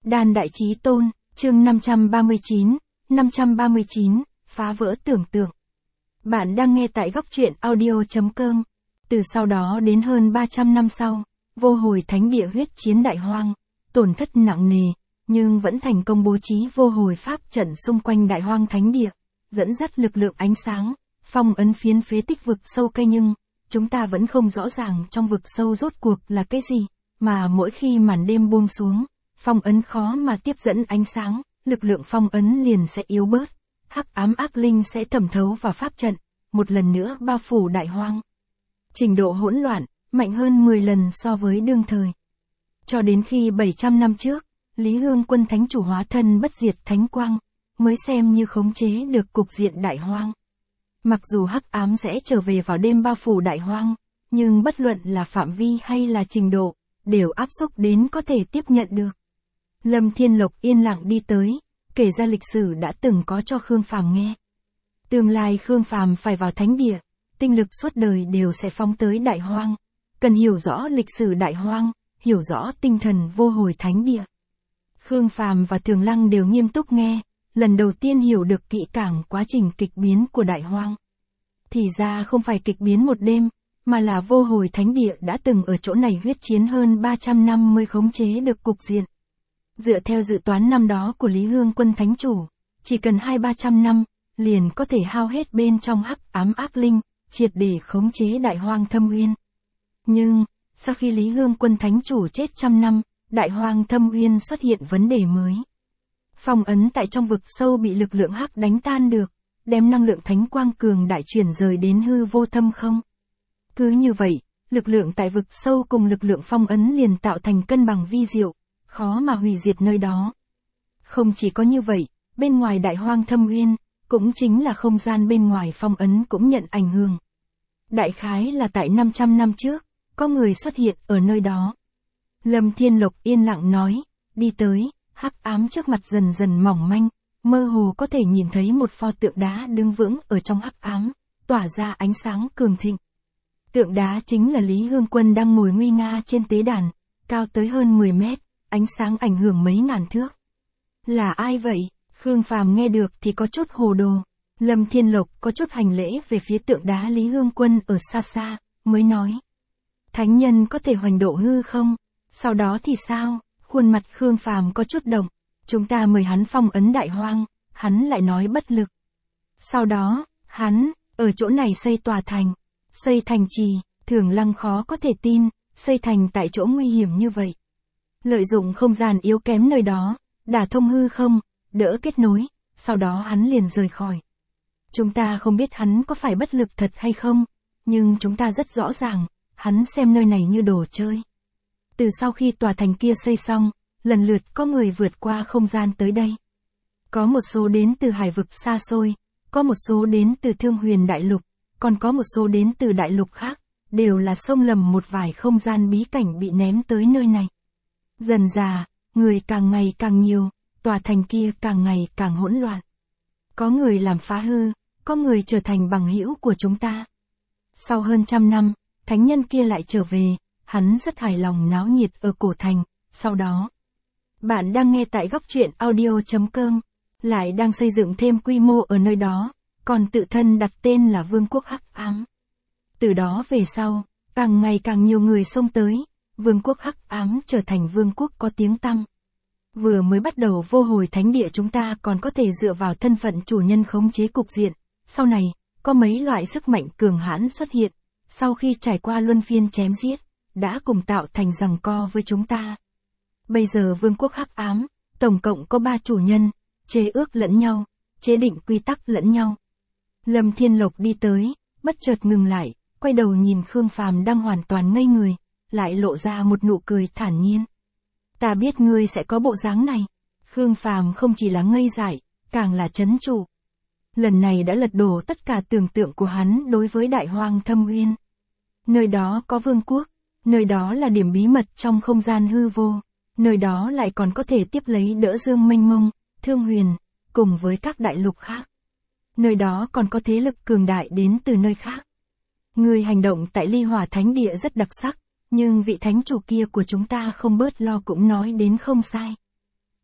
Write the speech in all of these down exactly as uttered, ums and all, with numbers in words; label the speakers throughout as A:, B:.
A: Đan Đại Chí Tôn, chương năm trăm ba mươi chín, năm trăm ba mươi chín, phá vỡ tưởng tượng. Bạn đang nghe tại góc truyện audio.com. Từ sau đó đến hơn ba trăm năm sau, vô hồi thánh địa huyết chiến đại hoang, tổn thất nặng nề, nhưng vẫn thành công bố trí vô hồi pháp trận xung quanh đại hoang thánh địa, dẫn dắt lực lượng ánh sáng, phong ấn phiến phế tích vực sâu cây nhưng, chúng ta vẫn không rõ ràng trong vực sâu rốt cuộc là cái gì, mà mỗi khi màn đêm buông xuống, phong ấn khó mà tiếp dẫn ánh sáng, lực lượng phong ấn liền sẽ yếu bớt, hắc ám ác linh sẽ thẩm thấu vào pháp trận, một lần nữa bao phủ đại hoang. Trình độ hỗn loạn, mạnh hơn mười lần so với đương thời. Cho đến khi bảy trăm năm trước, Lý Hương Quân Thánh Chủ hóa thân bất diệt thánh quang, mới xem như khống chế được cục diện đại hoang. Mặc dù hắc ám sẽ trở về vào đêm bao phủ đại hoang, nhưng bất luận là phạm vi hay là trình độ, đều áp xúc đến có thể tiếp nhận được. Lâm Thiên Lộc yên lặng đi tới, kể ra lịch sử đã từng có cho Khương Phàm nghe. Tương lai Khương Phàm phải vào thánh địa, tinh lực suốt đời đều sẽ phóng tới đại hoang, cần hiểu rõ lịch sử đại hoang, hiểu rõ tinh thần vô hồi thánh địa. Khương Phàm và Thường Lăng đều nghiêm túc nghe, lần đầu tiên hiểu được kỹ càng quá trình kịch biến của đại hoang. Thì ra không phải kịch biến một đêm, mà là vô hồi thánh địa đã từng ở chỗ này huyết chiến hơn ba trăm năm mới khống chế được cục diện. Dựa theo dự toán năm đó của Lý Hương Quân Thánh Chủ, chỉ cần hai ba trăm năm, liền có thể hao hết bên trong hắc ám ác linh, triệt để khống chế đại hoang thâm uyên. Nhưng, sau khi Lý Hương Quân Thánh Chủ chết trăm năm, đại hoang thâm uyên xuất hiện vấn đề mới. Phong ấn tại trong vực sâu bị lực lượng hắc đánh tan được, đem năng lượng thánh quang cường đại chuyển rời đến hư vô thâm không. Cứ như vậy, lực lượng tại vực sâu cùng lực lượng phong ấn liền tạo thành cân bằng vi diệu, khó mà hủy diệt nơi đó. Không chỉ có như vậy, bên ngoài đại hoang thâm uyên, cũng chính là không gian bên ngoài phong ấn cũng nhận ảnh hưởng. Đại khái là tại năm trăm năm trước, có người xuất hiện ở nơi đó. Lâm Thiên Lộc yên lặng nói, đi tới, hắc ám trước mặt dần dần mỏng manh, mơ hồ có thể nhìn thấy một pho tượng đá đứng vững ở trong hắc ám, tỏa ra ánh sáng cường thịnh. Tượng đá chính là Lý Hương Quân đang ngồi nguy nga trên tế đàn, cao tới hơn mười mét, ánh sáng ảnh hưởng mấy ngàn thước. Là ai vậy? Khương Phàm nghe được thì có chút hồ đồ. Lâm Thiên Lộc có chút hành lễ về phía tượng đá Lý Hương Quân ở xa xa, mới nói. Thánh nhân có thể hoành độ hư không? Sau đó thì sao? Khuôn mặt Khương Phàm có chút động. Chúng ta mời hắn phong ấn đại hoang, hắn lại nói bất lực. Sau đó, hắn, ở chỗ này xây tòa thành. Xây thành trì, Thường Lăng khó có thể tin, xây thành tại chỗ nguy hiểm như vậy. Lợi dụng không gian yếu kém nơi đó, đả thông hư không, đỡ kết nối, sau đó hắn liền rời khỏi. Chúng ta không biết hắn có phải bất lực thật hay không, nhưng chúng ta rất rõ ràng, hắn xem nơi này như đồ chơi. Từ sau khi tòa thành kia xây xong, lần lượt có người vượt qua không gian tới đây. Có một số đến từ hải vực xa xôi, có một số đến từ Thương Huyền Đại Lục, còn có một số đến từ đại lục khác, đều là xông lầm một vài không gian bí cảnh bị ném tới nơi này. Dần dà, người càng ngày càng nhiều, tòa thành kia càng ngày càng hỗn loạn. Có người làm phá hư, có người trở thành bằng hữu của chúng ta. Sau hơn trăm năm, thánh nhân kia lại trở về, hắn rất hài lòng náo nhiệt ở cổ thành, sau đó. Bạn đang nghe tại góc truyện audio.com, lại đang xây dựng thêm quy mô ở nơi đó, còn tự thân đặt tên là Vương quốc Hắc Ám. Từ đó về sau, càng ngày càng nhiều người xông tới, Vương quốc Hắc Ám trở thành vương quốc có tiếng tăm. Vừa mới bắt đầu vô hồi thánh địa chúng ta còn có thể dựa vào thân phận chủ nhân khống chế cục diện, sau này, có mấy loại sức mạnh cường hãn xuất hiện, sau khi trải qua luân phiên chém giết, đã cùng tạo thành giằng co với chúng ta. Bây giờ Vương quốc Hắc Ám, tổng cộng có ba chủ nhân, chế ước lẫn nhau, chế định quy tắc lẫn nhau. Lâm Thiên Lộc đi tới, bất chợt ngừng lại, quay đầu nhìn Khương Phàm đang hoàn toàn ngây người, lại lộ ra một nụ cười thản nhiên. Ta biết ngươi sẽ có bộ dáng này. Khương Phàm không chỉ là ngây dại, càng là chấn trụ. Lần này đã lật đổ tất cả tưởng tượng của hắn đối với đại hoang thâm uyên. Nơi đó có vương quốc, nơi đó là điểm bí mật trong không gian hư vô, nơi đó lại còn có thể tiếp lấy đỡ dương mênh mông, Thương Huyền, cùng với các đại lục khác. Nơi đó còn có thế lực cường đại đến từ nơi khác. Người hành động tại Ly Hỏa Thánh Địa rất đặc sắc, nhưng vị thánh chủ kia của chúng ta không bớt lo cũng nói đến không sai.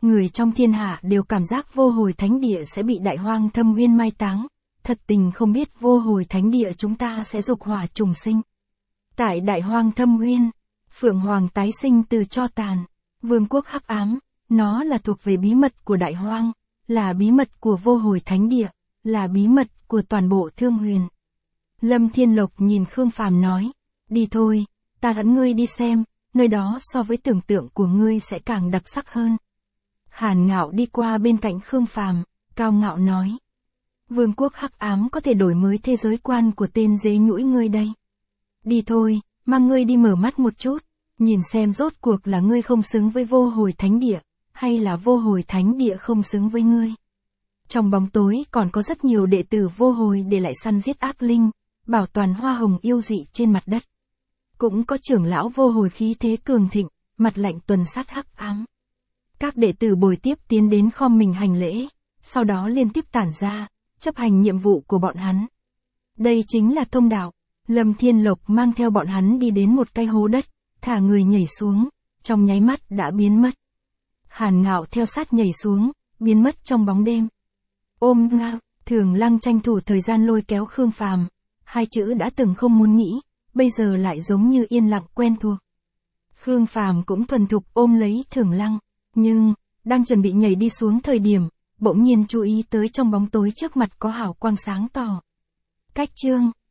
A: Người trong thiên hạ đều cảm giác vô hồi thánh địa sẽ bị đại hoang thâm uyên mai táng, thật tình không biết vô hồi thánh địa chúng ta sẽ dục hỏa trùng sinh. Tại đại hoang thâm uyên, Phượng Hoàng tái sinh từ tro tàn, vương quốc hắc ám, nó là thuộc về bí mật của đại hoang, là bí mật của vô hồi thánh địa, là bí mật của toàn bộ Thương Huyền. Lâm Thiên Lộc nhìn Khương Phàm nói, đi thôi, ta dẫn ngươi đi xem, nơi đó so với tưởng tượng của ngươi sẽ càng đặc sắc hơn. Hàn Ngạo đi qua bên cạnh Khương Phàm, cao ngạo nói. Vương quốc hắc ám có thể đổi mới thế giới quan của tên dế nhũi ngươi đây. Đi thôi, mang ngươi đi mở mắt một chút, nhìn xem rốt cuộc là ngươi không xứng với vô hồi thánh địa, hay là vô hồi thánh địa không xứng với ngươi. Trong bóng tối còn có rất nhiều đệ tử vô hồi để lại săn giết ác linh, bảo toàn hoa hồng yêu dị trên mặt đất. Cũng có trưởng lão vô hồi khí thế cường thịnh, mặt lạnh tuần sát hắc ám. Các đệ tử bồi tiếp tiến đến khom mình hành lễ, sau đó liên tiếp tản ra, chấp hành nhiệm vụ của bọn hắn. Đây chính là thông đạo. Lâm Thiên Lộc mang theo bọn hắn đi đến một cái hố đất, thả người nhảy xuống, trong nháy mắt đã biến mất. Hàn Ngạo theo sát nhảy xuống, biến mất trong bóng đêm. Ôm ngao, Thường Lăng tranh thủ thời gian lôi kéo Khương Phàm, hai chữ đã từng không muốn nghĩ, bây giờ lại giống như yên lặng quen thuộc. Khương Phàm cũng thuần thục ôm lấy Thường Lăng, nhưng, đang chuẩn bị nhảy đi xuống thời điểm, bỗng nhiên chú ý tới trong bóng tối trước mặt có hào quang sáng tỏ. Cách chương